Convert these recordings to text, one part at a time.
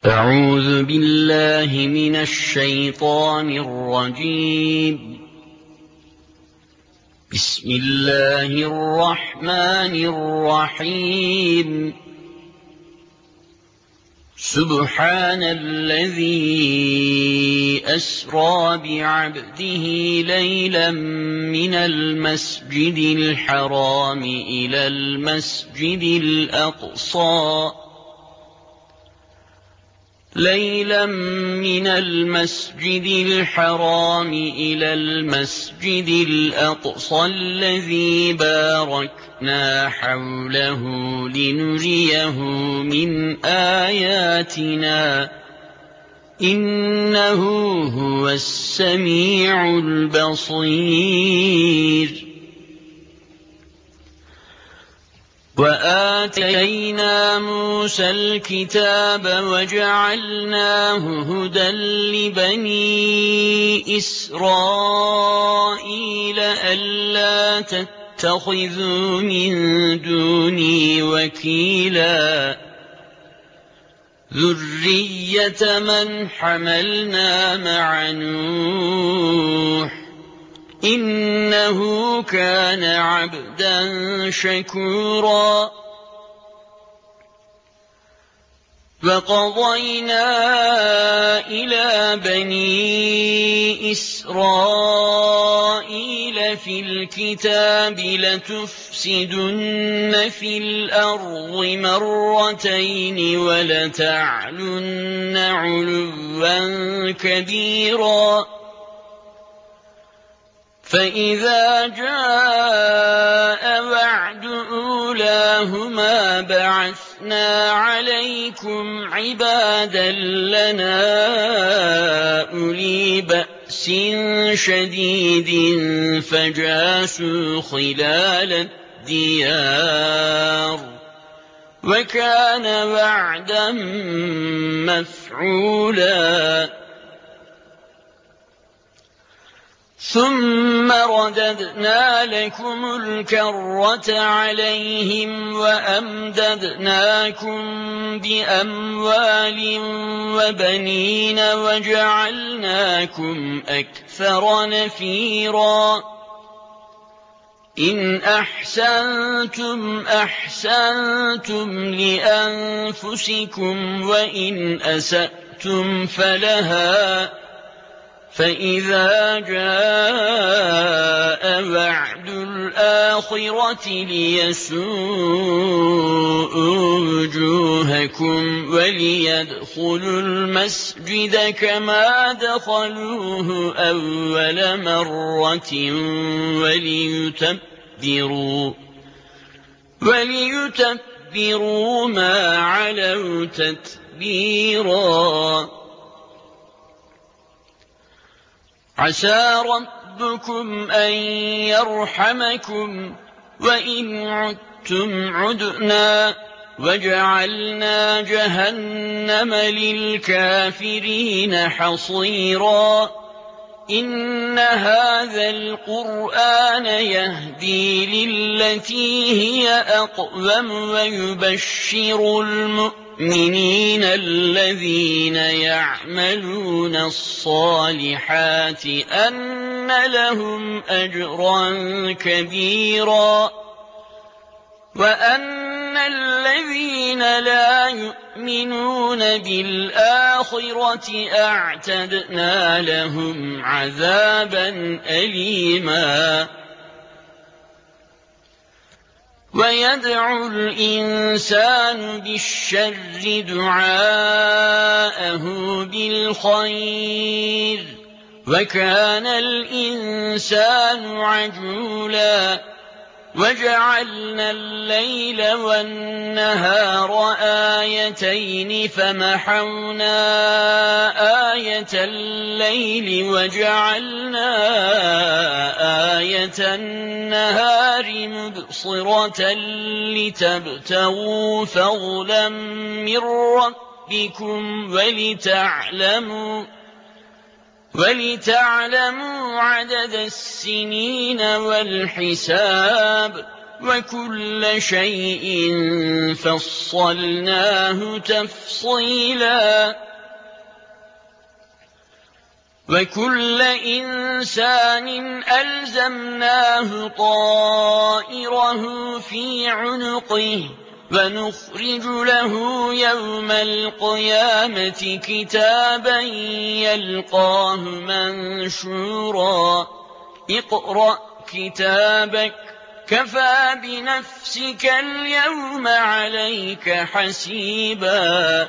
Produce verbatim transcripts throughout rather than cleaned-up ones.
أعوذ بالله من الشيطان الرجيم. بسم الله الرحمن الرحيم. سبحان الذي أسرى بعبده ليلا من المسجد الحرام إلى المسجد الأقصى ليلا من المسجد الحرام إلى المسجد الأقصى الذي باركنا حوله لنريه من آياتنا إنه هو السميع البصير. وآتينا موسى الكتاب وجعلناه هدى لبني إسرائيل ألا تتخذوا من دوني وكيلا ذرية من حملنا مع نوح إنه كان عبدا شكورا. وقضينا إلى بني إسرائيل في الكتاب لتفسدن في الأرض مرتين ولتعلن علوا كبيرا. فإذا جاء وعد أولاهما بعثنا عليكم عبادا لنا أولي بأس شديد فجاسوا خلال الديار وكان وعدا مفعولا. ثم رددنا لكم الكرة عليهم وأمددناكم بأموال وبنين وجعلناكم أكثر نفيرا. إن أحسنتم أحسنتم لأنفسكم وإن أسأتم فلها. فإذا جاء وعد الآخرة ليسوءوا وجوهكم وليدخلوا المسجد كما دخلوه أول مرة وليتبروا وليتبروا ما علوا تتبيرا. عسى ربكم أن يرحمكم وإن عدتم عدنا وجعلنا جهنم للكافرين حصيرا. إن هذا القرآن يهدي للتي هي أقوم ويبشر المؤمنين الذين يعملون الصالحات أن لهم أجرا كبيرا وأن الذين لا يؤمنون بالآخرة أعتدنا لهم عذابا أليما. ويدعو الإنسان بالشر دعاءه بالخير وكان الإنسان عجولا. وجعلنا الليل والنهار آيتين فمحونا آية الليل وجعلنا آية النهار مبصرة لتبتغوا فضلا من ربكم ولتعلموا ولتعلموا عدد السنين والحساب وكل شيء فصلناه تفصيلا وكل إنسان ألزمناه طائره في عنقه ونخرج له يوم القيامة كتابا يلقاه منشورا اقرأ كتابك كفى بنفسك اليوم عليك حسيبا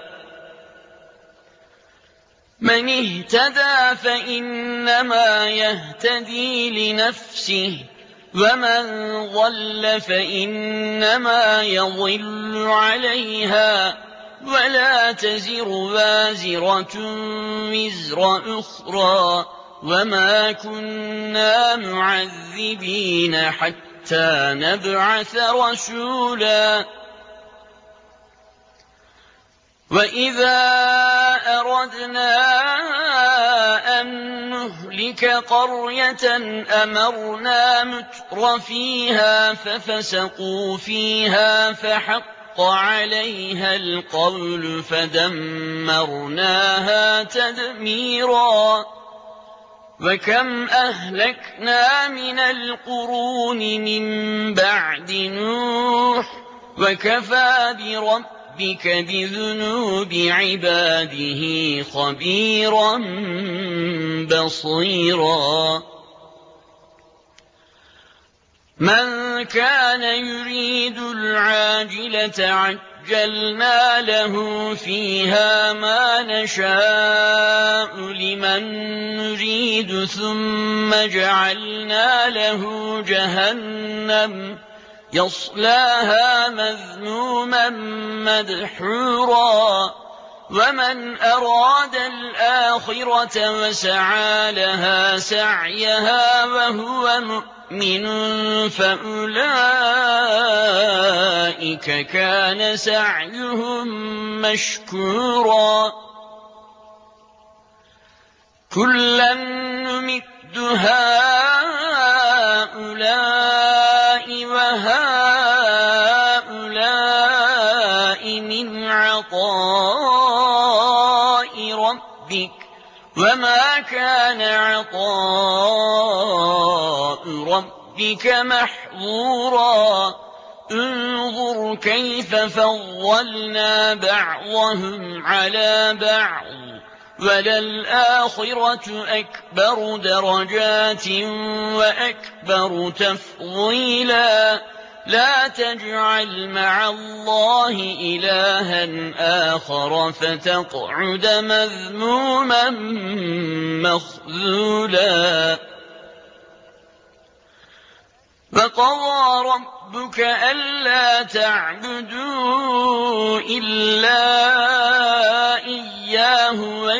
من اهتدى فإنما يهتدي لنفسه ومن ضل فإنما يضل عليها ولا تزر وازرة وزر أخرى وما كنا معذبين حتى نبعث رسولا وإذا أردنا أن نهلك قرية أمرنا متر فيها ففسقوا فيها فحق عليها القول فدمرناها تدميرا وكم أهلكنا من القرون من بعد نوح وكفى بربك ربك بذنوب عباده خبيرا بصيرا من كان يريد العاجلة عجلنا له فيها ما نشاء لمن نريد ثم جعلنا له جهنم يصلاها مذموما مدحورا ومن أراد الآخرة وسعى لها سعيها وهو مؤمن فأولئك كان سعيهم مشكورا كلا نمد هؤلاء وهؤلاء من عطاء ربك وما كان عطاء ربك محظورا انظر كيف فضلنا بعضهم على بعض وللآخرة أكبر درجات وأكبر تفضيلا لا تجعل مع الله إلها آخر فتقعد مذموما مخذولا وقضى ربك ألا تعبدوا إلا إياه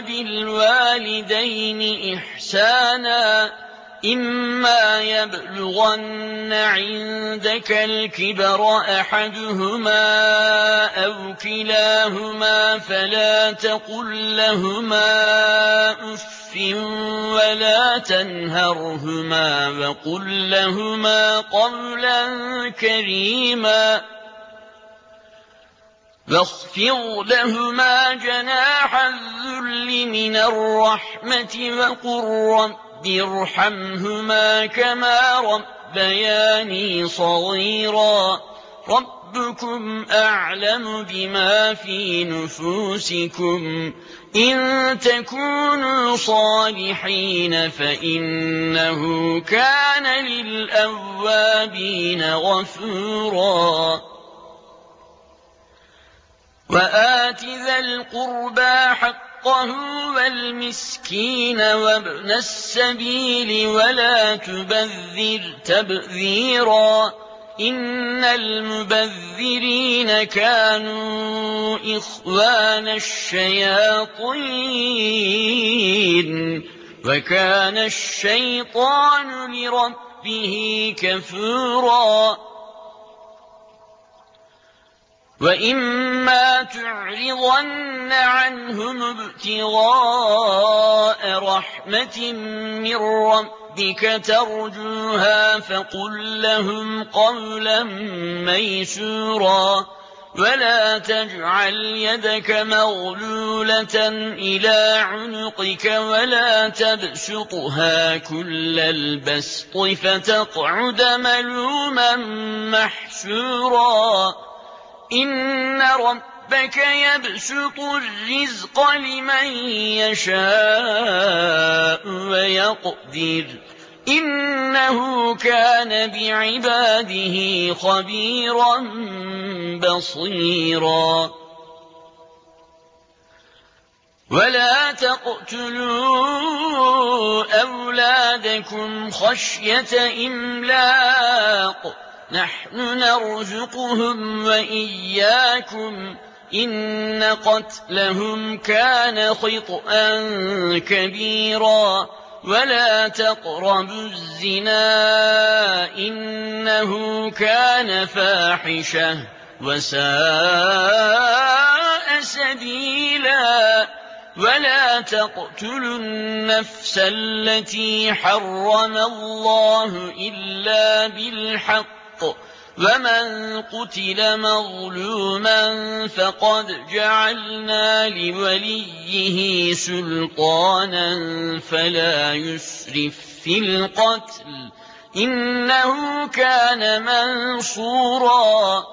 وبالوالدين إحسانا إما يبلغن عندك الكبر أحدهما أو كلاهما فلا تقل لهما أف ولا تنهرهما وقل لهما قولا كريما واخفض لهما جناح الذل من الرحمة وقل رب ارحمهما كما ربياني صغيرا ربكم أعلم بما في نفوسكم إن تكونوا صالحين فإنه كان للأوابين غفورا وآت ذا القربى حقه والمسكين وابن السبيل ولا تبذر تبذيرا إن المبذرين كانوا إخوان الشياطين وكان الشيطان لربه كفورا وإما تعرضن عنهم ابتغاء رحمة من ربك ربك ترجوها فقل لهم قولا ميسورا ولا تجعل يدك مغلولة إلى عنقك ولا تبسطها كل البسط فتقعد ملوما محسورا إن ربك يبسط الرزق لمن يشاء ويقدر إنه كان بعباده خبيرا بصيرا ولا تقتلوا أولادكم خشية إملاق نحن نرزقهم وإياكم إن قتلهم كان خطأ كبيرا ولا تقربوا الزنا إنه كان فاحشة وساء سبيلا ولا تقتلوا النفس التي حرم الله إلا بالحق ومن قتل مظلوما فقد جعلنا لوليه سلطانا فلا يسرف في القتل إنه كان منصورا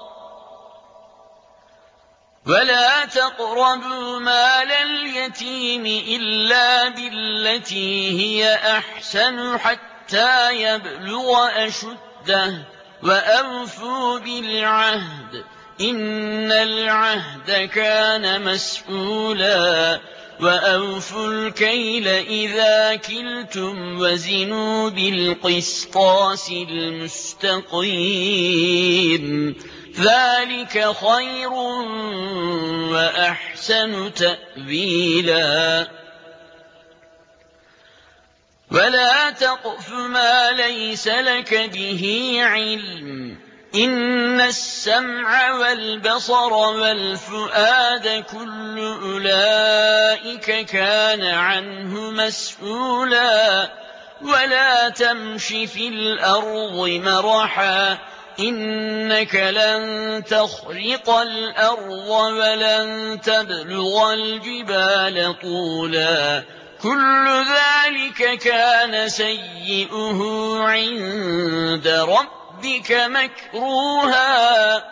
ولا تقربوا مال اليتيم إلا بالتي هي أحسن حتى يبلغ أشده وأوفوا بالعهد إن العهد كان مسؤولا وأوفوا الكيل إذا كلتم وزنوا بالقسطاس المستقيم ذلك خير وأحسن تأويلا ولا تقف ما ليس لك به علم إن السمع والبصر والفؤاد كل أولئك كان عنه مسؤولا ولا تمش في الأرض مرحا إنك لن تخرق الأرض ولن تبلغ الجبال طولا كل ذلك كان سيئه عند ربك مكروها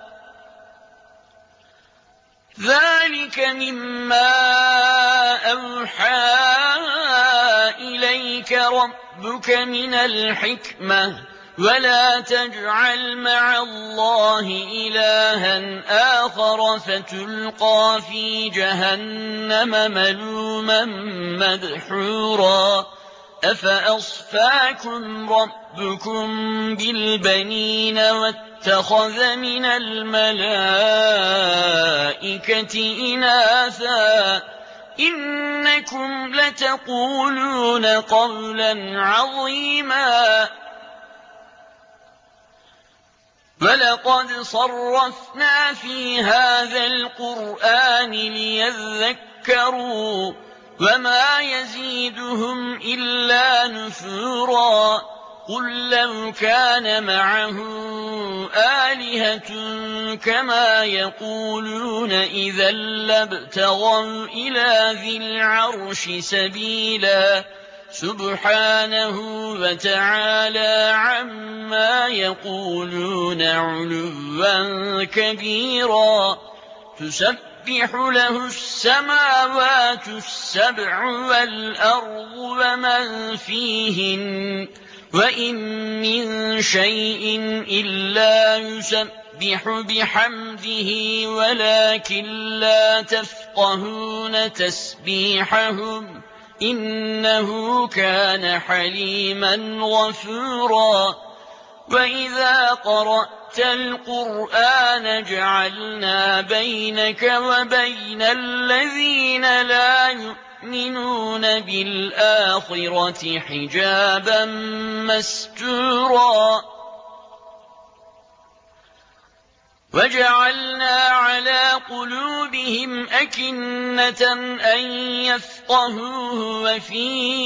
ذلك مما أوحى إليك ربك من الحكمة ولا تجعل مع الله إلها آخر فتلقى في جهنم ملوما مدحورا أفأصفاكم ربكم بالبنين واتخذ من الملائكة إناثا إنكم لتقولون قولا عظيما ولقد صرفنا في هذا القرآن ليذكروا وما يزيدهم إلا نفورا قل لو كان معه آلهة كما يقولون إذا لابتغوا إلى ذي العرش سبيلا سبحانه وتعالى عما يقولون علوا كبيرا تسبح له السماوات السبع والأرض ومن فيهن وإن من شيء إلا يسبح بحمده ولكن لا تفقهون تسبيحهم إنه كان حليما غفورا وإذا قرأت القرآن جعلنا بينك وبين الذين لا يؤمنون بالآخرة حجابا مستورا وجعلنا على قلوبهم أكنة أن يفقهوه وفي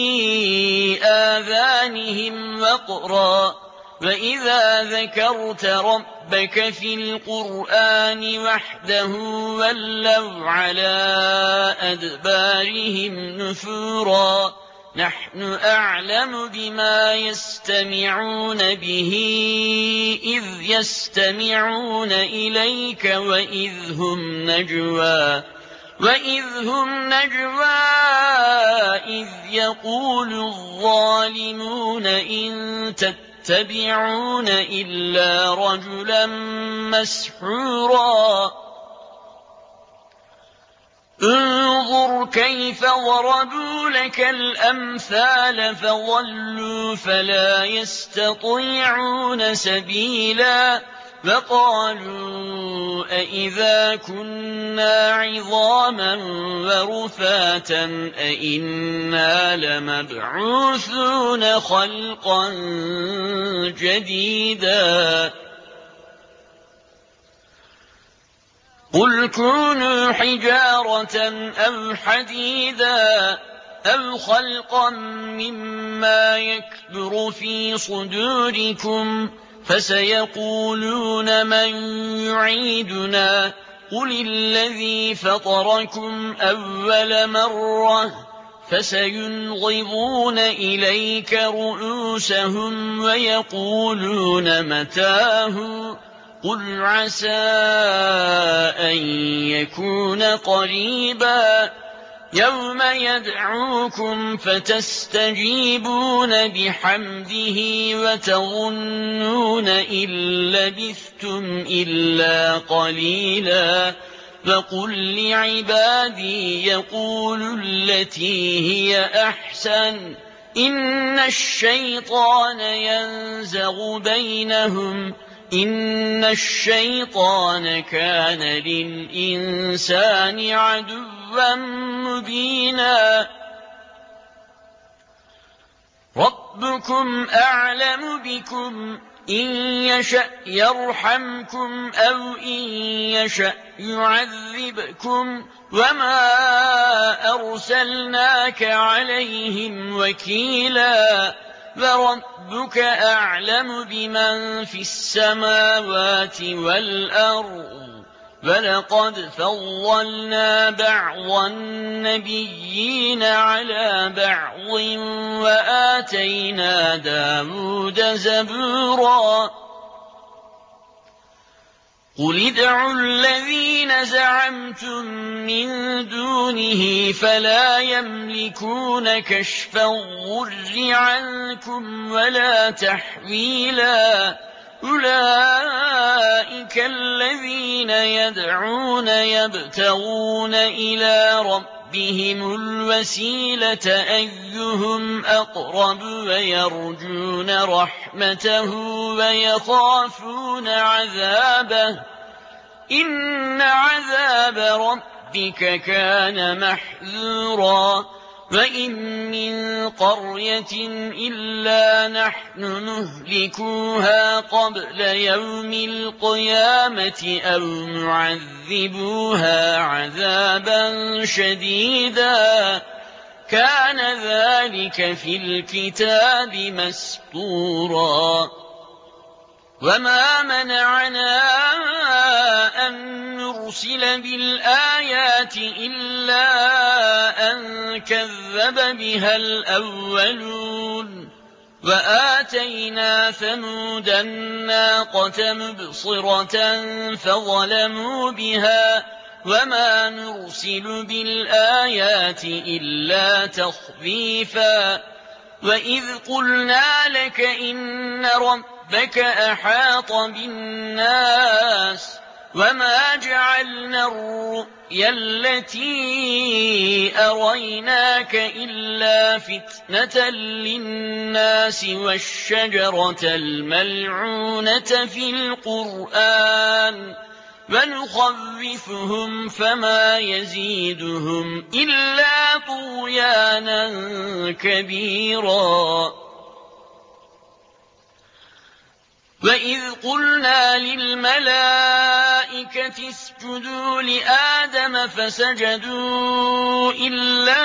آذانهم وقرا وإذا ذكرت ربك في القرآن وحده ولوا على أدبارهم نفورا نحن أعلم بما يستمعون به إذ يستمعون إليك وإذ هم نجوى وإذ هم نجوى إذ يقول الظالمون إن تتبعون إلا رجلا مسحورا انظر كيف ضربوا لك الأمثال فضلوا فلا يستطيعون سبيلا وقالوا أئذا كنا عظاما ورفاتا أئنا لمبعوثون خلقا جديدا قل كونوا حجارة أو حديدا أو خلقا مما يكبر في صدوركم فسيقولون من يعيدنا قل الذي فطركم أول مرة فسينغضون إليك رؤوسهم ويقولون متاه قل عسى أن يكون قريبا يوم يدعوكم فتستجيبون بحمده وتظنون إن لبثتم إلا قليلا فقل لعبادي يقولوا التي هي أحسن إن الشيطان ينزغ بينهم إن الشيطان كان للإنسان عدوا مبينا ربكم أعلم بكم إن يشأ يرحمكم أو إن يشأ يعذبكم وما أرسلناك عليهم وكيلا وربك أعلم بمن في السماوات والأرض ولقد فضلنا بعض النبيين على بعض وآتينا داود زبورا قل ادعوا الذين زعمتم من دونه فلا يملكون كشف الضر عنكم ولا تحويلا أولئك الذين يدعون يبتغون إلى ربهم الوسيلة أيهم أقرب ويرجون رحمته ويخافون عذابه إن عذاب ربك كان محذورا وإن من قرية إلا نحن نهلكوها قبل يوم القيامة أو نعذبوها عذابا شديدا كان ذلك في الكتاب مسطورا وما منعنا أن نرسل بالآيات إلا أن كذب بها الأولون وآتينا ثمود الناقة مبصرة فظلموا بها وما نرسل بالآيات إلا تخفيفا وإذ قلنا لك إن ربك أحاط بالناس وما جعلنا الرؤيا التي أريناك إلا فتنة للناس والشجرة الملعونة في القرآن ونخوفهم فما يزيدهم إلا طغيانا كبيرا وإذ قلنا للملائكة الْمَلَائِكَةِ اسْجُدُوا لِآدَمَ فَسَجَدُوا إِلَّا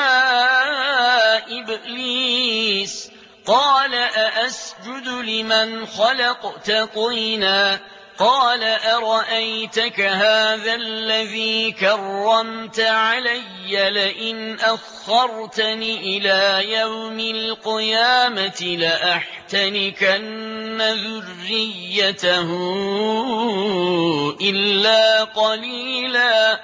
إِبْلِيسَ قَالَ أَأَسْجُدُ لِمَنْ خَلَقْتَ طِينًا قَالَ أَرَأَيْتَكَ هَذَا الَّذِي كَرَّمْتَ عَلَيَّ لَئِنْ أَخَّرْتَنِ إِلَى يَوْمِ الْقِيَامَةِ لَأَحْتَنِكَنَّ ذُرِّيَّتَهُ إِلَّا قَلِيلًا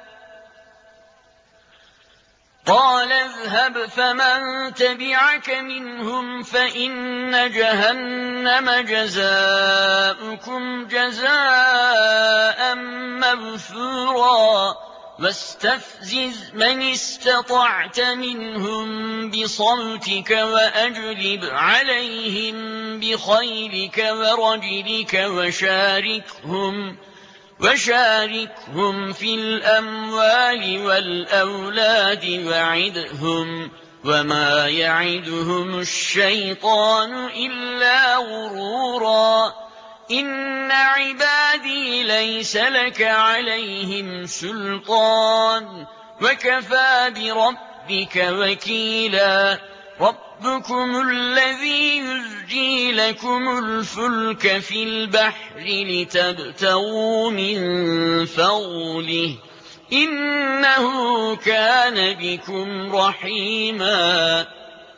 قَالَ اذْهَبْ فَمَن تَبِعَكَ مِنْهُمْ فَإِنَّ جَهَنَّمَ جَزَاؤُكُمْ جَزَاءً مَّوْفُورًا وَاسْتَفْزِزْ مَنِ اسْتَطَعْتَ مِنْهُم بِصَوْتِكَ وَأَجْلِبْ عَلَيْهِم بِخَيْلِكَ وَرَجِلِكَ وَشَارِكْهُمْ وشاركهم في الأموال والأولاد وعدهم وما يعدهم الشيطان إلا غرورا إن عبادي ليس لك عليهم سلطان وكفى بربك وكيلا ربكم الذي يزجي لكم الفلك في البحر لتبتغوا من فضله إنه كان بكم رحيما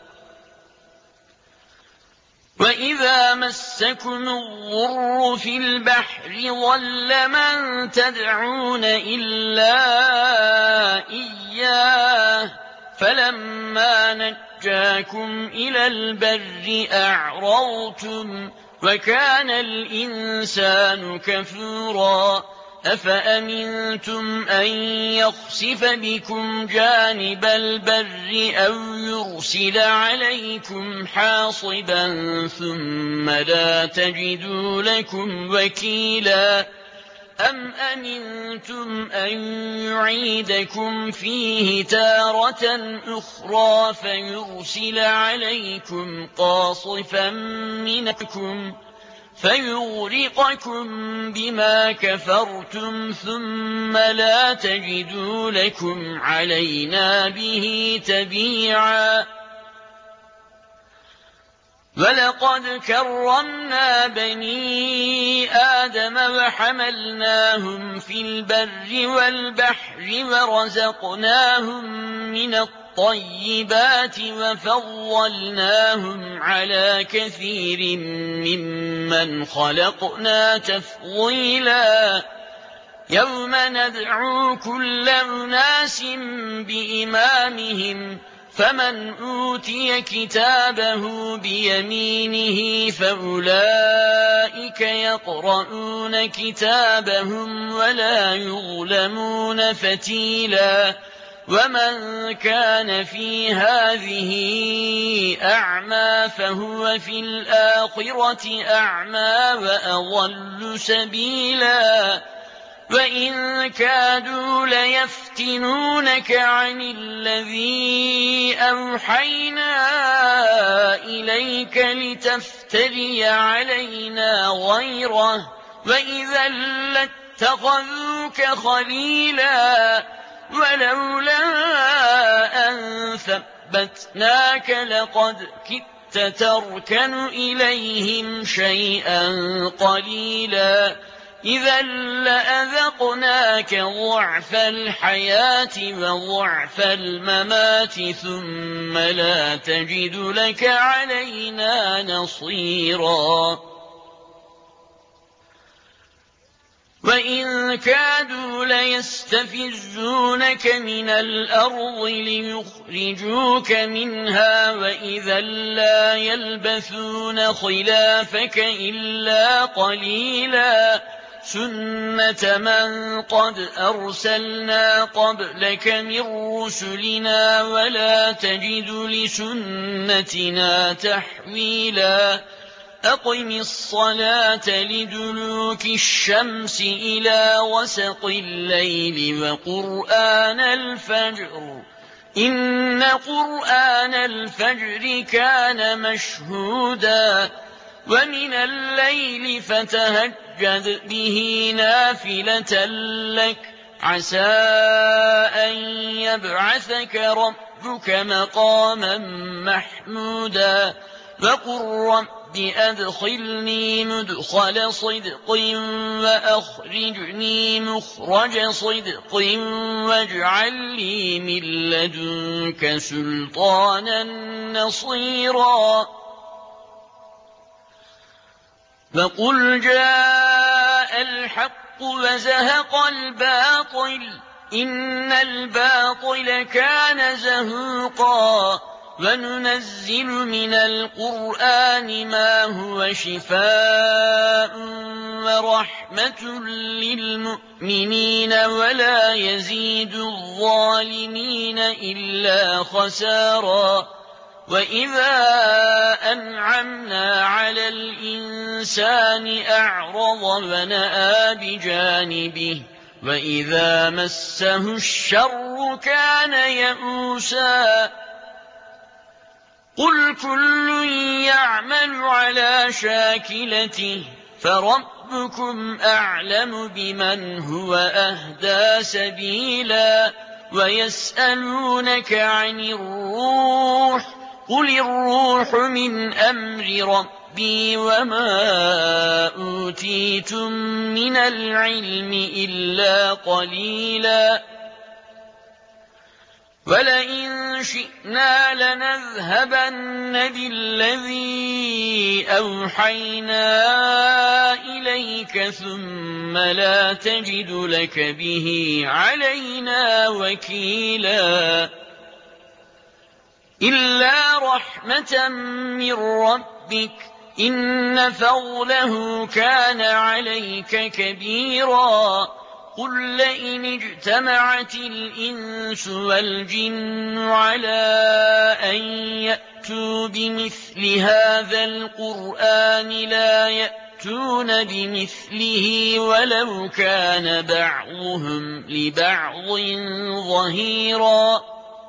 وإذا مسكم الضر في البحر ضل من تدعون إلا إياه فلما نجاكم إلى البر أعرضتم وكان الإنسان كفورا أفأمنتم أن يخسف بكم جانب البر أو يرسل عليكم حاصبا ثم لا تجدوا لكم وكيلا أم أمنتم أن يعيدكم فيه تارة أخرى فيرسل عليكم قاصفا منكم فيغرقكم بما كفرتم ثم لا تجدوا لكم علينا به تبيعا ولقد كرمنا بني آدم وحملناهم في البر والبحر ورزقناهم من الطيبات وفضلناهم على كثير ممن خلقنا تفضيلا يوم ندعو كل أناس بإمامهم فمن أوتي كتابه بيمينه فأولئك يقرؤون كتابهم ولا يظلمون فتيلا ومن كان في هذه أعمى فهو في الآخرة أعمى وأضل سبيلا وإن كادوا ليفتنونك عن الذي أوحينا إليك لتفتري علينا غيره وإذا لاتخذوك خليلا ولولا أن ثبتناك لقد كدت تركن إليهم شيئا قليلا إذا لأذقناك ضعف الحياة وضعف الممات ثم لا تجد لك علينا نصيرا وإن كادوا ليستفزونك من الأرض ليخرجوك منها وإذا لا يلبثون خلافك إلا قليلا سنة من قد أرسلنا قبلك من رسلنا ولا تجد لسنتنا تحويلا أقم الصلاة لدلوك الشمس إلى وسط الليل وقرآن الفجر إن قرآن الفجر كان مشهودا ومن الليل فتهجد فتهجد به نافلة لك عسى أن يبعثك ربك مقاما محمودا وقل رب أدخلني مدخل صدق وأخرجني مخرج صدق واجعل لي من لدنك سلطانا نصيرا وقل جاء الحق وزهق الباطل إن الباطل كان زهوقا وننزل من القرآن ما هو شفاء ورحمة للمؤمنين ولا يزيد الظالمين إلا خسارا وإذا أنعمنا على الإنسان أعرض ونأى بجانبه وإذا مسه الشر كان يئوسا قل كل يعمل على شاكلته فربكم أعلم بمن هو أهدى سبيلا ويسألونك عن الروح قل الروح من أمر ربي وما أوتيتم من العلم إلا قليلا ولئن شئنا لنذهبن بالذي أوحينا إليك ثم لا تجد لك به علينا وكيلا إلا رحمة من ربك إن فضله كان عليك كبيرا قل لئن اجتمعت الإنس والجن على أن يأتوا بمثل هذا القرآن لا يأتون بمثله ولو كان بعضهم لبعض ظهيرا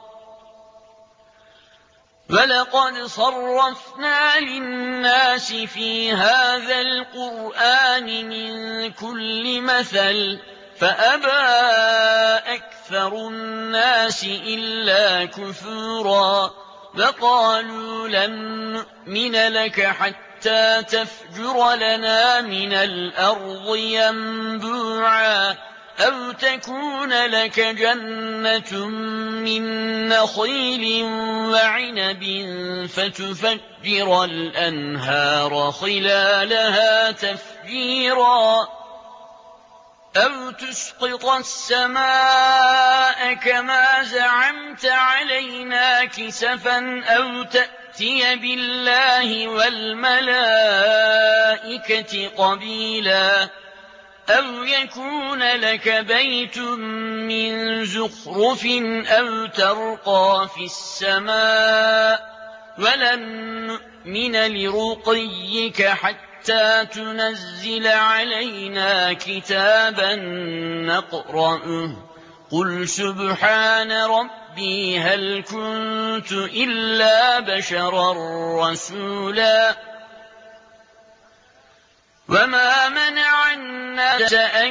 ولقد صرفنا للناس في هذا القرآن من كل مثل فأبى أكثر الناس إلا كفورا وقالوا لن نؤمن لك حتى تفجر لنا من الأرض ينبوعا أو تكون لك جنة من نخيل وعنب فتفجر الأنهار خلالها تفجيرا أو تسقط السماء كما زعمت علينا كسفا أو تأتي بالله والملائكة قبيلا أو يكون لك بيت من زخرف أو ترقى في السماء ولن نؤمن لرقيك حتى تنزل علينا كتابا نقرأه قل سبحان ربي هل كنت إلا بشرا رسولا وما منع الناس أن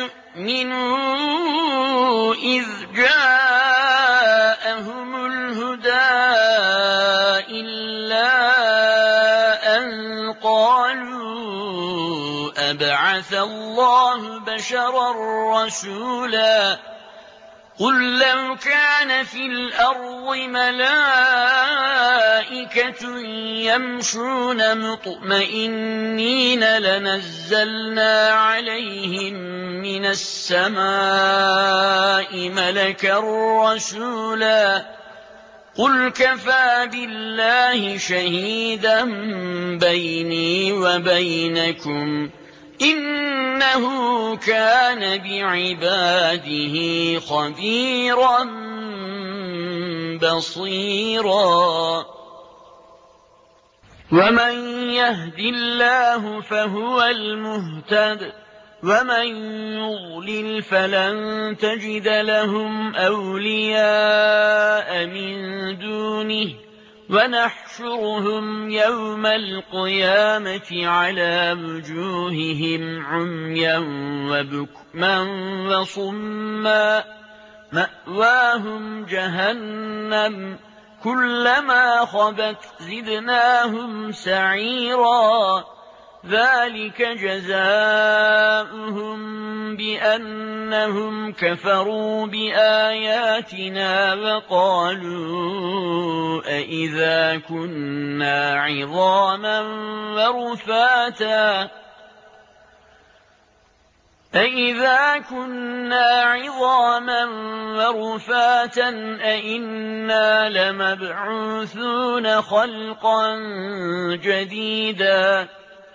يؤمنوا إذ جاءهم الهدى إلا أن قالوا أبعث الله بشرا رسولا قل لو كان في الأرض ملائكة يمشون مطمئنين لنزلنا عليهم من السماء ملكا رسولا قل كفى بالله شهيدا بيني وبينكم إنه كان بعباده خبيرا بصيرا ومن يهد الله فهو المهتد ومن يضلل فلن تجد لهم أولياء من دونه ونحشرهم يوم القيامة على وجوههم عميا وبكما وصما مأواهم جهنم كلما خبت زدناهم سعيرا ذلك جزاؤهم بأنهم كفروا بآياتنا وقالوا أإذا كنا عظاما ورفاتا أإذا كنا عظاما ورفاتا أإنا لمبعوثون خلقا جديدا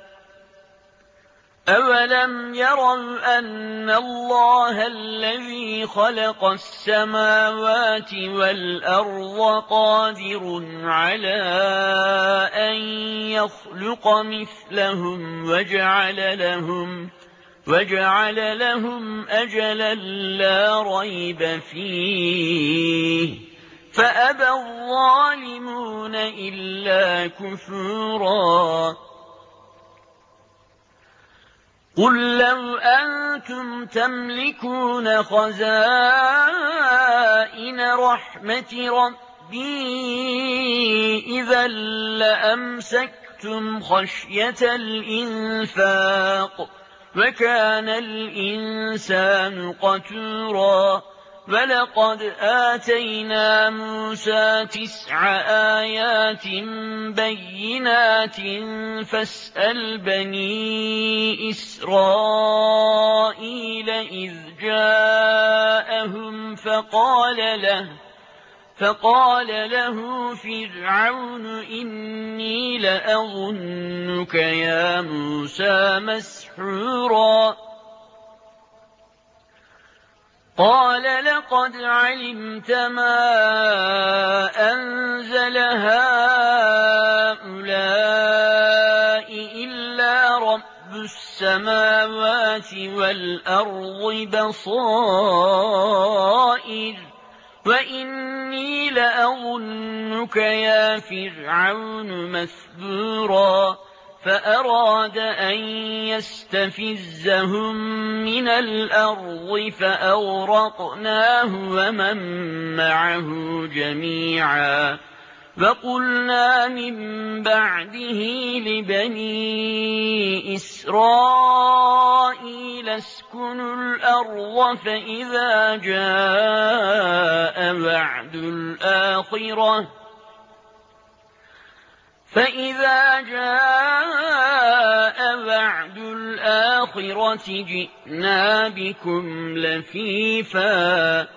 أولم يروا أن الله الذي خلق السماوات والأرض قادر على أن يخلق مثلهم وجعل لهم وجعل لهم أجلا لا ريب فيه فأبى الظالمون إلا كفورا قل لو أنتم تملكون خزائن رحمة ربي إذا لأمسكتم خشية الإنفاق وكان الإنسان قتورا ولقد آتينا موسى تسع آيات بينات فاسأل بني إسرائيل إذ جاءهم فقال له فقال له فرعون إني لأظنك يا موسى مسحورا قال لقد علمت ما أنزل هؤلاء إلا رب السماوات والأرض بصائر وإني لأظنك يا فرعون مثبورا فأراد أن يستفزهم من الأرض فأغرقناه ومن معه جميعا وقلنا من بعده لبني إسرائيل اسكنوا الأرض فإذا جاء وعد الآخرة فإذا جاء وعد الآخرة جئنا بكم لفيفا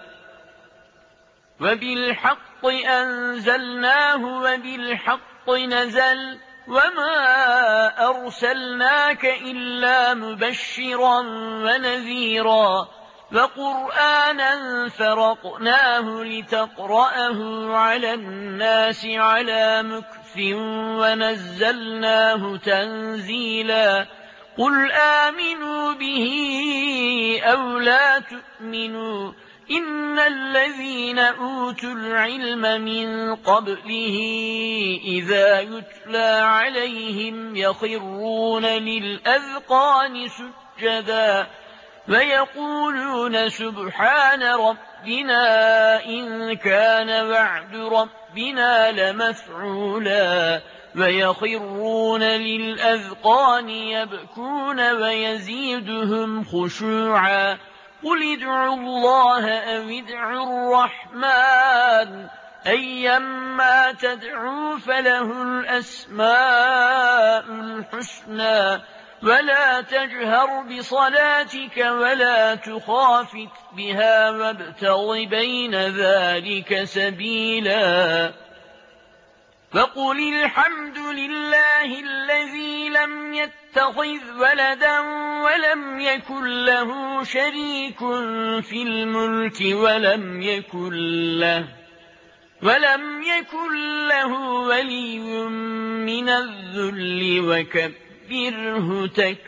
وبالحق أنزلناه وبالحق نزل وما أرسلناك إلا مبشرا ونذيرا وقرآنا فرقناه لتقرأه على الناس على مكث ونزلناه تنزيلا قل آمنوا به أو لا تؤمنوا إن الذين أوتوا العلم من قبله إذا يتلى عليهم يخرون للأذقان سجدا ويقولون سبحان ربنا إن كان وعد ربنا لمفعولا ويخرون للأذقان يبكون ويزيدهم خشوعا قل ادعوا الله أو ادعوا الرحمن أيما تدعوا فله الأسماء الحسنى ولا تجهر بصلاتك ولا تخافت بها وابتغ بين ذلك سبيلا فقل الحمد لله الذي لم يتخذ ولدا ولم يكن له شريك في الملك ولم يكن له ولم يكن له ولي من الذل وكبره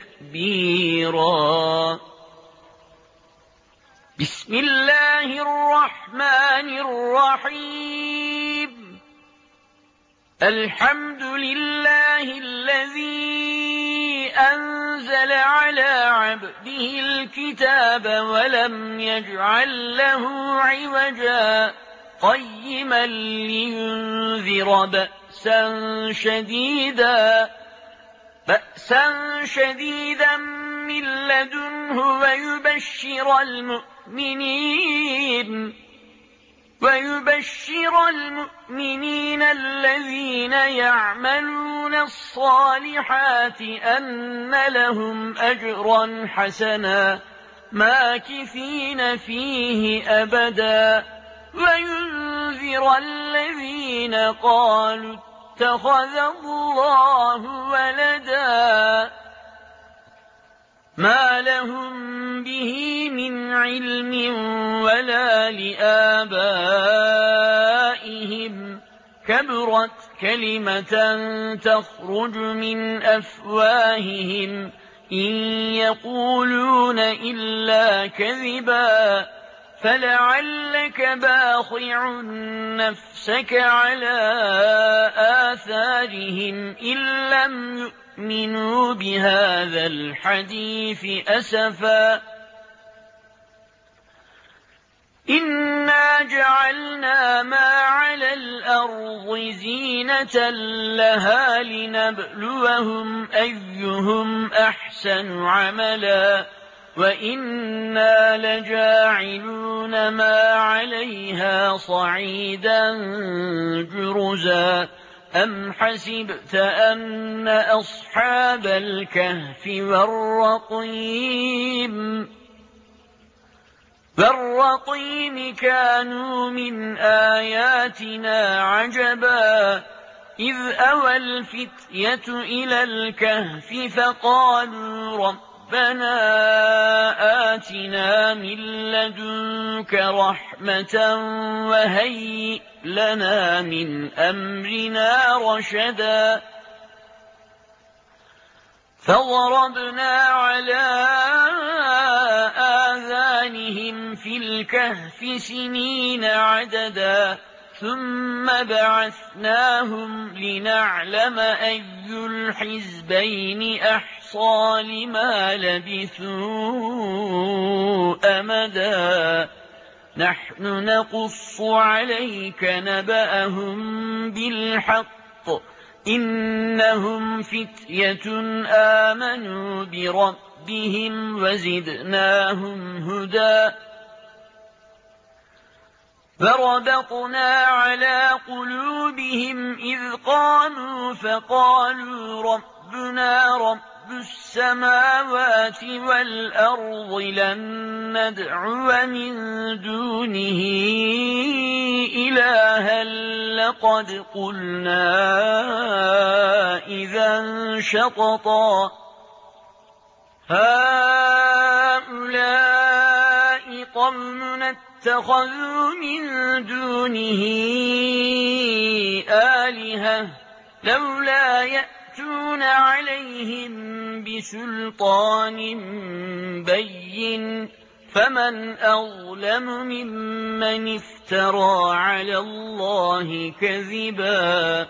تكبيرا بسم الله الرحمن الرحيم الحمد لله الذي أنزل على عبده الكتاب ولم يجعل له عوجا قيما لينذر بأسا شديدا بأسا شديدا من لدنه ويبشر المؤمنين ويبشر المؤمنين الذين يعملون الصالحات أن لهم أجرا حسنا ماكثين فيه أبدا وينذر الذين قالوا اتخذ الله ولدا ما لهم به من علم ولا لآبائهم كبرت كلمة تخرج من أفواههم إن يقولون إلا كذبا فلعلك باخع نفسك على آثارهم إن لم يؤمنوا بهذا الحديث أسفا إنا جعلنا ما على الأرض زينة لها لنبلوهم أيهم أحسن عملا وإنا لجاعلون ما عليها صعيدا جرزا أم حسبت أن أصحاب الكهف والرقيم والرقيم كانوا من آياتنا عجبا إذ أوى الفتية إلى الكهف فقالوا ربنا آتنا من لدنك رحمة وهيئ لنا من أمرنا رشدا فضربنا على آذانهم في الكهف سنين عددا ثم بعثناهم لنعلم أي الحزبين أحصى لما لبثوا أمدا نحن نقص عليك نبأهم بالحق إنهم فتية آمنوا بربهم وزدناهم هدى فربطنا على قلوبهم إذ قاموا فقالوا ربنا رب السماوات والأرض لن ندعو من دونه إلها لقد قلنا إذا شططا هؤلاء قوم اتخذوا من دونه آلهة لولا يأتون عليهم بسلطان بين فمن أظلم ممن افترى على الله كذبا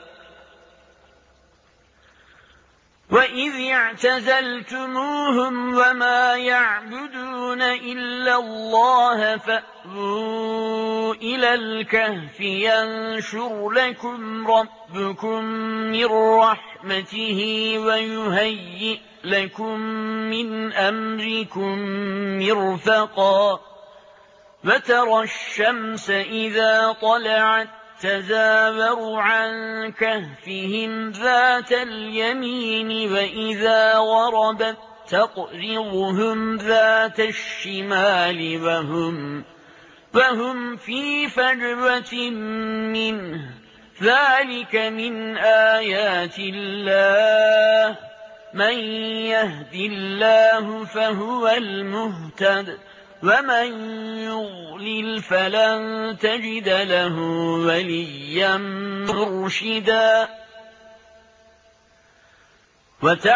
وإذ اعتزلتموهم وما يعبدون إلا الله فأووا إلى الكهف ينشر لكم ربكم من رحمته ويهيئ لكم من أمركم مرفقا وترى الشمس إذا طلعت تزاور عن كهفهم ذات اليمين وإذا غربت تقرضهم ذات الشمال وهم, وهم في فجوة منه ذلك من آيات الله من يهد الله فهو المهتد ومن يضلل فلن تجد له وليا مرشدا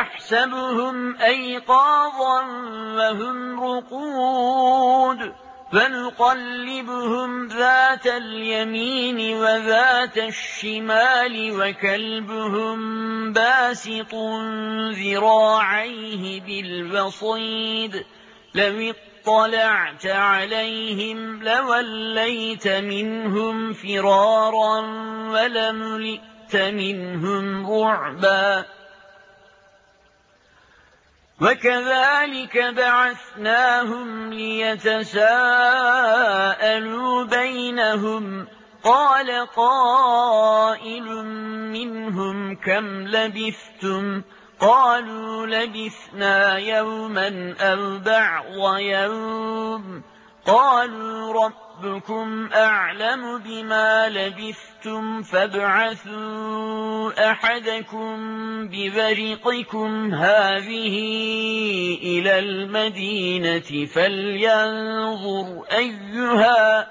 وتحسبهم أيقاظا وهم رقود فنقلبهم ذات اليمين وذات الشمال وكلبهم باسط ذراعيه بالوصيد لو اطلعت عليهم لوليت منهم فرارا ولملئت منهم رعبا وكذلك بعثناهم ليتساءلوا بينهم قال قائل منهم كم لبثتم قالوا لبثنا يوما أو بعض يوم قالوا ربكم أعلم بما لبثتم فابعثوا أحدكم بورقكم هذه إلى المدينة فلينظر أيها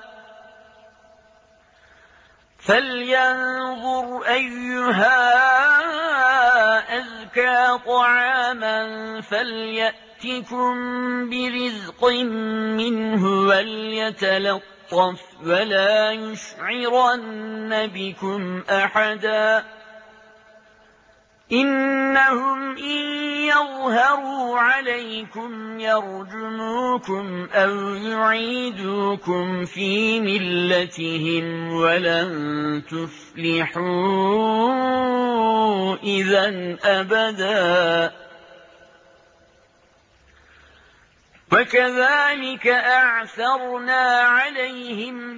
فلينظر أيها أزكى طعاما فليأتكم برزق منه وليتلطف ولا يشعرن بكم أحدا إنهم إن يظهروا عليكم يرجموكم أو يعيدوكم في ملتهم ولن تفلحوا إذا أبدا وكذلك أعثرنا عليهم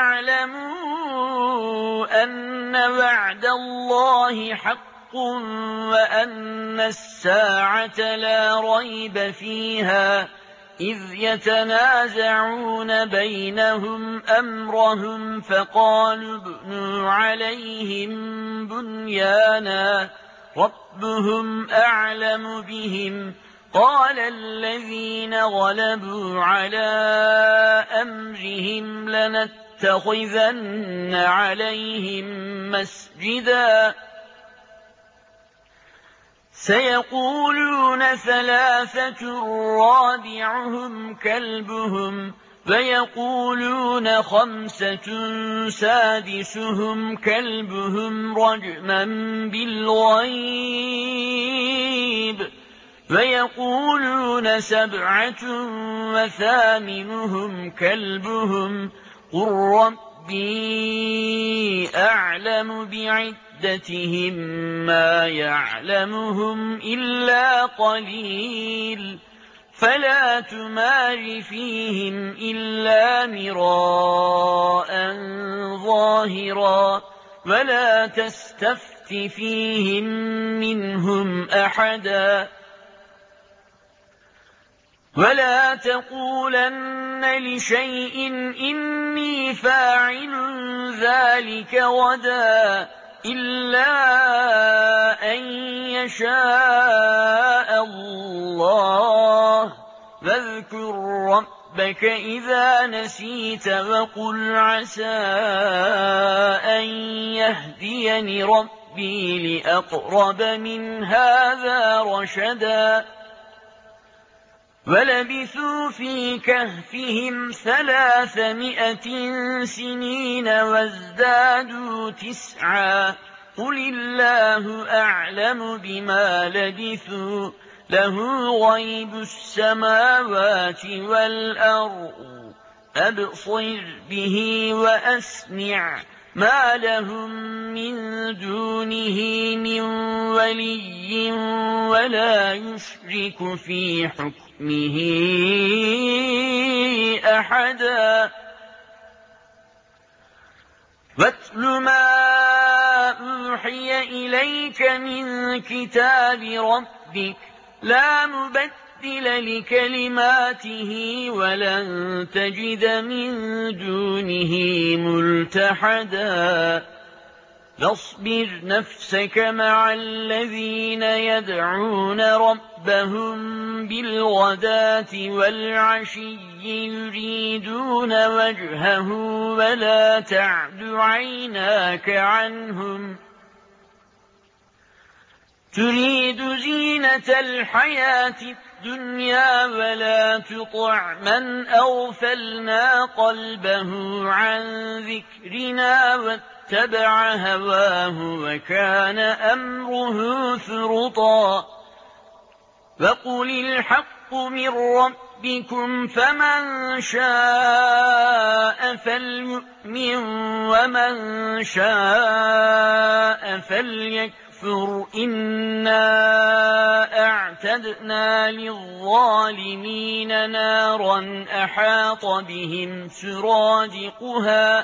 ليعلموا أن وعد الله حق وأن الساعة لا ريب فيها إذ يتنازعون بينهم أمرهم فقالوا ابنوا عليهم بنيانا ربهم أعلم بهم قال الذين غلبوا على أمرهم لنتخذن عليهم مسجدا سيقولون ثلاثة رابعهم كلبهم ويقولون خمسة سادسهم كلبهم رجما بالغيب ويقولون سبعة وثامنهم كلبهم قل ربي أعلم بعدتهم ما يعلمهم إلا قليل فلا تمار فيهم إلا مراء ظاهرا ولا تستفت فيهم منهم أحدا ولا تقولن لشيء إني فاعل ذلك غدا إلا أن يشاء الله واذكر ربك إذا نسيت وقل عسى أن يهديني ربي لأقرب من هذا رشدا ولبثوا في كهفهم ثلاثمائة سنين وازدادوا تسعا قل الله أعلم بما لبثوا له غيب السماوات والأرض أبصر به وأسمع ما لهم من دونه من ولي ولا يشرك في حكمه أحدا واتل ما أوحي إليك من كتاب ربك لا مبدل لكلماته ولن تجد من دونه ملتحدا فاصبر نفسك مع الذين يدعون ربهم بالغداة والعشي يريدون وجهه ولا تعد عيناك عنهم تريد زينة الحياة الدنيا ولا تطع من أغفلنا قلبه عن ذكرنا واتبع هواه وكان أمره فرطا وقل الحق من ربكم فمن شاء فليؤمن ومن شاء فليكفر إنا أعتدنا للظالمين نارا أحاط بهم سرادقها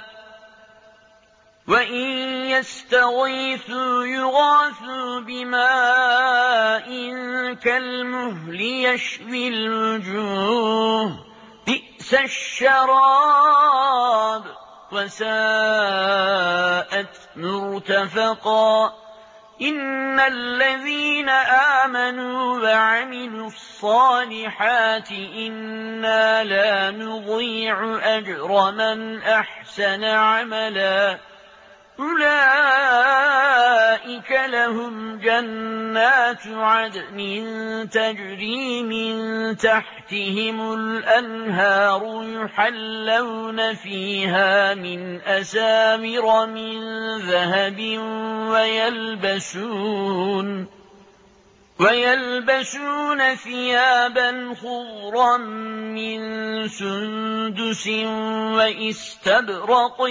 وإن يستغيثوا يغاثوا بماء كالمهل يشوي الوجوه بئس الشراب وساءت مرتفقا إن الذين آمنوا وعملوا الصالحات إنا لا نضيع أجر من أحسن عملا أولئك لهم جنات عدن تجري من تحتهم الأنهار يحلون فيها من أسامر من ذهب ويلبسون ويلبسون ثيابا خضرا من سندس وإستبرق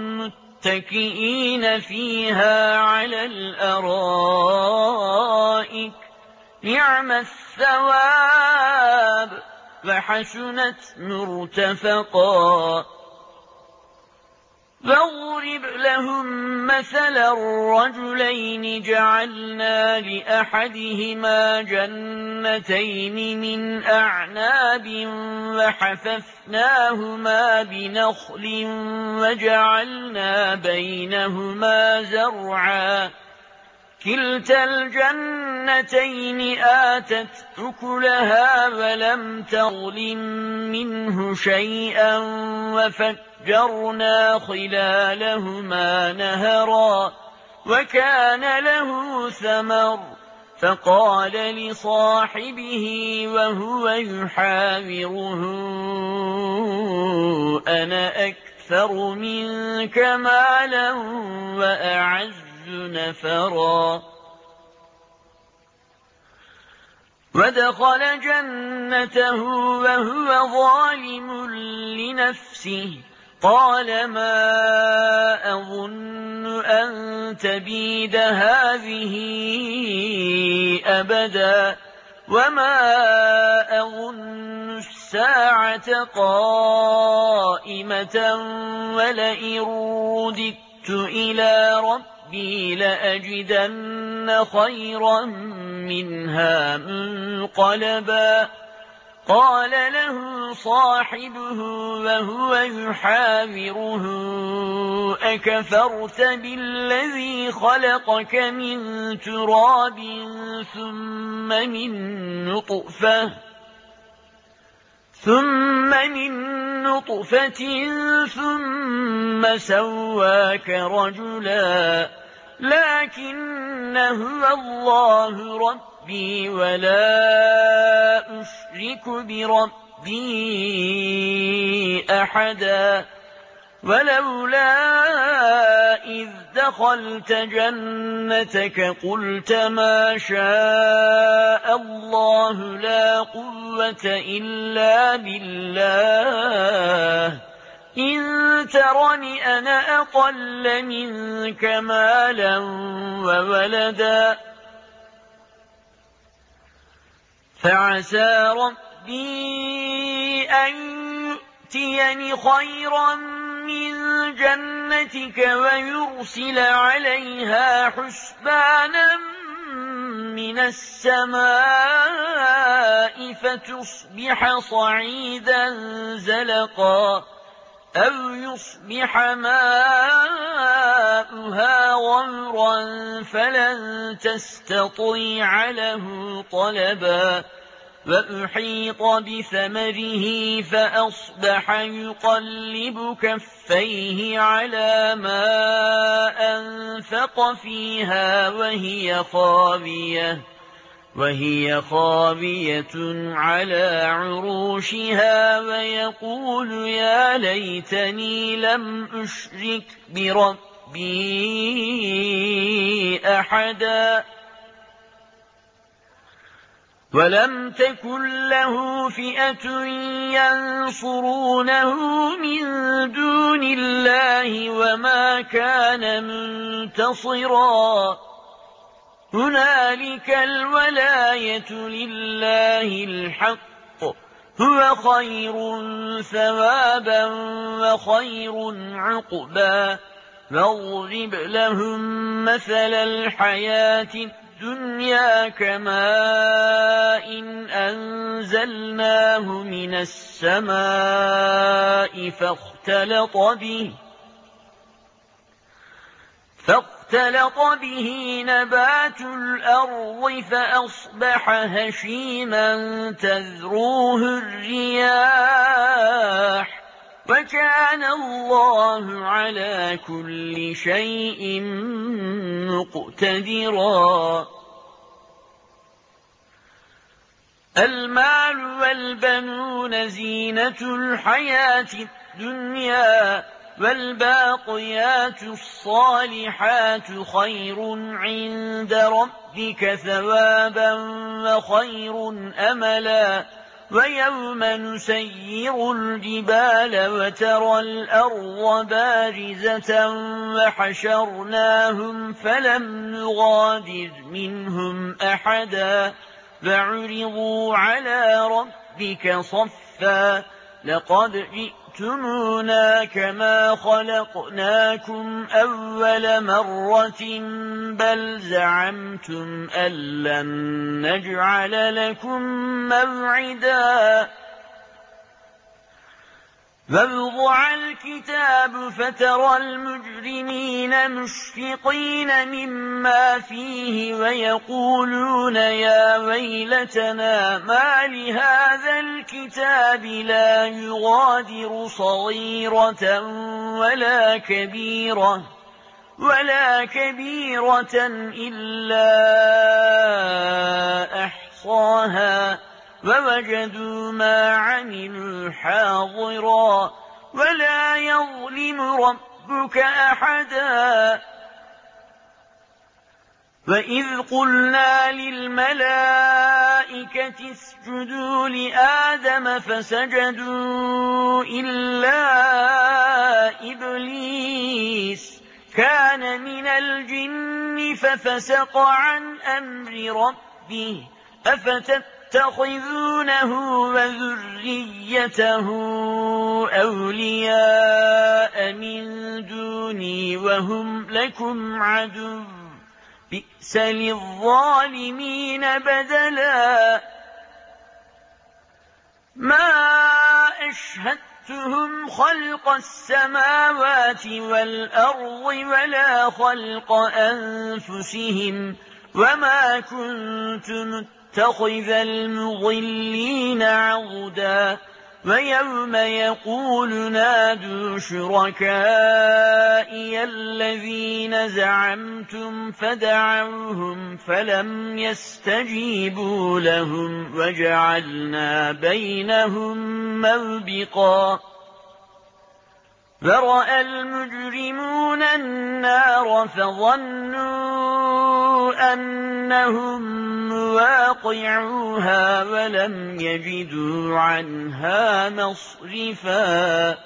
متكئين فيها على الأرائك نعم الثواب وحسنت مرتفقا واضرب لهم مثل الرجلين جعلنا لأحدهما جنتين من أعناب وحففناهما بنخل وجعلنا بينهما زرعا كلتا الجنتين آتت أكلها ولم تظلم منه شيئا وفجرنا خلالهما نهرا وكان له ثمر فقال لصاحبه وهو يحاوره أنا أكثر منك مالا وأعز نفرا ودخل جنته وهو ظالم لنفسه قال ما أظن أن تبيد هذه أبدا وما أظن الساعة قائمة ولئن رددت إلى ربي لأجدن خيرا منها منقلبا قال له صاحبه وهو يحاوره أكفرت بالذي خلقك من تراب ثم من نطفة ثم من نطفة ثم سواك رجلا لكن هو الله ربي ولا أشرك بربي أحدا ولولا إذ دخلت جنتك قلت ما شاء الله لا قوة إلا بالله إن ترني أنا أقل منك مالا وولدا فعسى ربي أن يؤتيني خيرا من جنتك ويرسل عليها حسبانا من السماء فتصبح صعيدا زلقا أو يصبح ماؤها غورا فلن تستطيع له طلبا وأحيط بثمره فأصبح يقلب كفيه على ما أنفق فيها وهي خاوية وهي خاوية على عروشها ويقول يا ليتني لم أشرك بربي أحدا ولم تكن له فئة ينصرونه من دون الله وما كان منتصرا هنالك الولاية لله الحق هو خير ثوابا وخير عقبا واضرب لهم مثل الحياة الدنيا كماء إن أنزلناه من السماء فاختلط به فاختلط به نبات الأرض فأصبح هشيما تذروه الرياح وكان الله على كل شيء مقتدرا المال والبنون زينة الحياة الدنيا والباقيات الصالحات خير عند ربك ثوابا وخير أملا ويوم نسير الجبال وترى الأرض بارزة وحشرناهم فلم نغادر منهم أحدا فعرضوا على ربك صفا لقد جئتمونا كما خلقناكم أول مرة بل زعمتم أن لن نجعل لكم موعدا فوضع الكتاب فترى المجرمين مشفقين مما فيه ويقولون يا ويلتنا ما لهذا الكتاب لا يغادر صغيرة ولا كبيرة ولا كبيرة إلا أحصاها ووجدوا ما عملوا حاضرا ولا يظلم ربك أحدا وإذ قلنا للملائكة اسجدوا لآدم فسجدوا إلا إبليس كان من الجن ففسق عن أمر ربه أفتتخذونه وذريته أولياء من دوني وهم لكم عدو بئس للظالمين بدلا ما أشهدتهم خلق السماوات والأرض ولا خلق أنفسهم وما كنت متخذ المضلين عضدا ويوم يقول نادوا شركائي الذين زعمتم فدعوهم فلم يستجيبوا لهم وجعلنا بينهم موبقا فرأى المجرمون النار فظنوا أنهم مواقعوها ولم يجدوا عنها مصرفا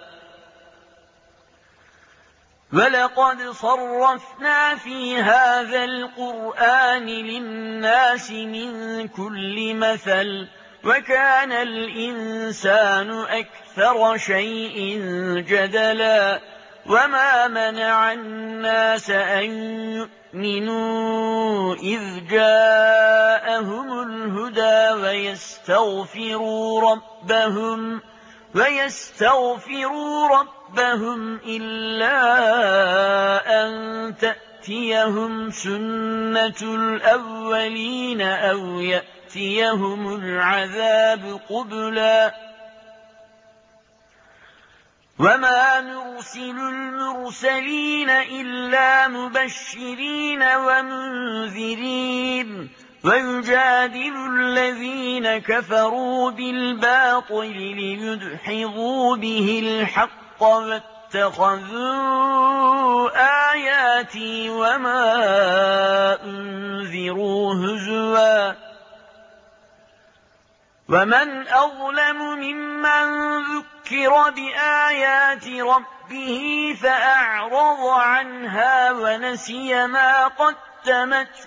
ولقد صرفنا في هذا القرآن للناس من كل مثل وكان الإنسان أكثر شيء جدلا وما منع الناس أن يؤمنوا إذ جاءهم الهدى ويستغفروا ربهم ويستغفروا ربهم إلا أن تأتيهم سنة الأولين أو يأتيهم العذاب قبلا وما نرسل المرسلين إلا مبشرين ومنذرين ويجادل الذين كفروا بالباطل ليدحضوا به الحق واتخذوا آياتي وما أنذروا هزوا ومن أظلم ممن ذكر بآيات ربه فأعرض عنها ونسي ما قدمت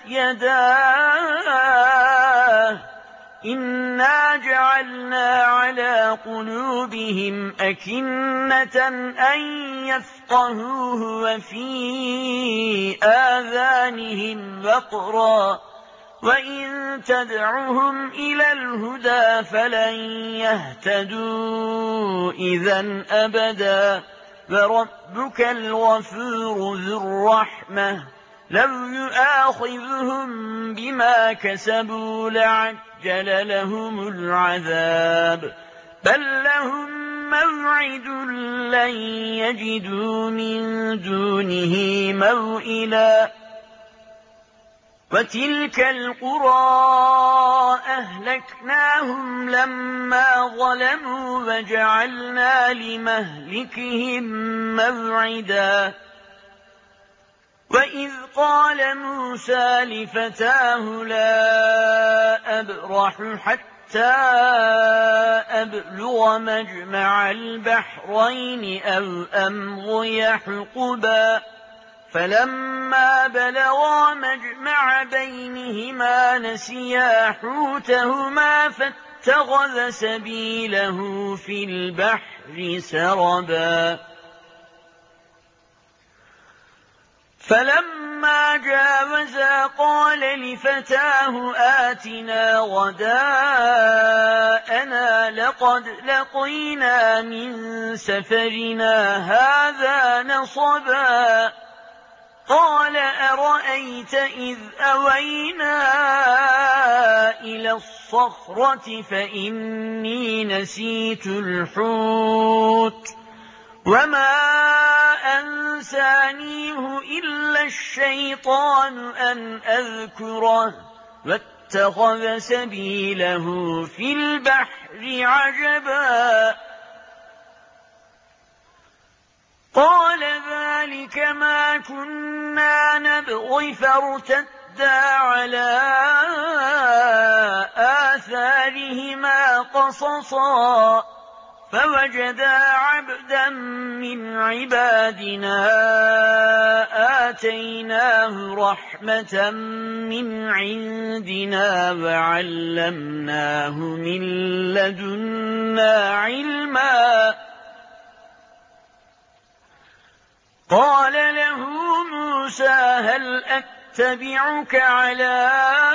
يداه إنا جعلنا على قلوبهم أكنة أن يفقهوه وفي آذانهم وقرا وإن تدعهم إلى الهدى فلن يهتدوا إذا أبدا وربك الغفور ذو الرحمة لو يؤاخذهم بما كسبوا لعجل لهم العذاب بل لهم موعد لن يجدوا من دونه موئلا وتلك القرى أهلكناهم لما ظلموا وجعلنا لمهلكهم موعدا وإذ قال موسى لفتاه لا أبرح حتى أبلغ مجمع البحرين أو أمضي حقبا فلما بلغا مجمع بينهما نسيا حوتهما فاتخذ سبيله في البحر سربا فلما جاوزا قال لفتاه آتنا غداءنا لقد لقينا من سفرنا هذا نصبا قال أرأيت إذ أوينا إلى الصخرة فإني نسيت الحوت وما أنسانيه إلا الشيطان أن أذكره واتخذ سبيله في البحر عجبا قال ذلك ما كنا نبغي فارتدا على آثارهما قصصا فوجدا عبدا من عبادنا آتيناه رحمة من عندنا وعلمناه من لدنا علما قال له موسى هل أتبعك على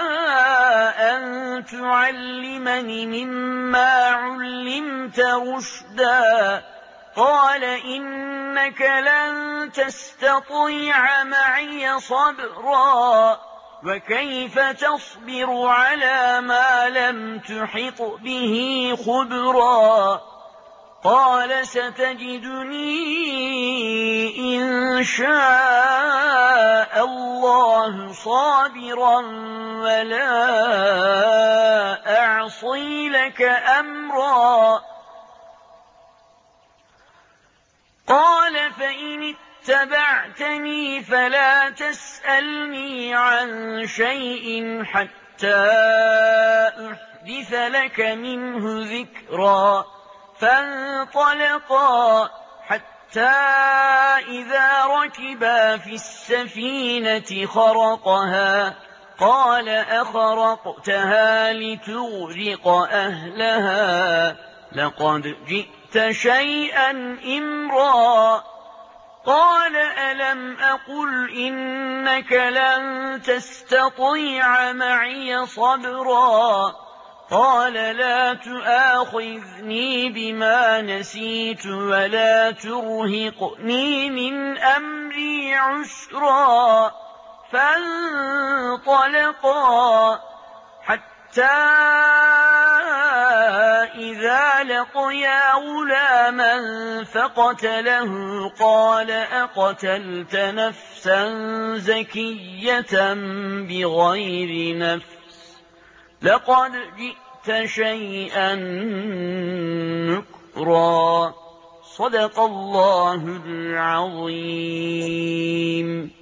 أن تعلمني مما علمت رشدا قال إنك لن تستطيع معي صبرا وكيف تصبر على ما لم تحط به خبرا قال ستجدني إن شاء الله صابرا ولا أعصي لك أمرا قال فإن اتبعتني فلا تسألني عن شيء حتى أحدث لك منه ذكرا فانطلقا حتى إذا ركبا في السفينة خرقها قال أخرقتها لتغرق أهلها لقد جئت شيئا إمرا قال ألم أقل إنك لن تستطيع معي صبرا قال لا تؤاخذني بما نسيت ولا ترهقني من أمري عسرا فانطلقا حتى إذا لقيا غلاما فقتله قال أقتلت نفسا زكية بغير نفس لقد جئت شيئا نكرا. صدق الله العظيم.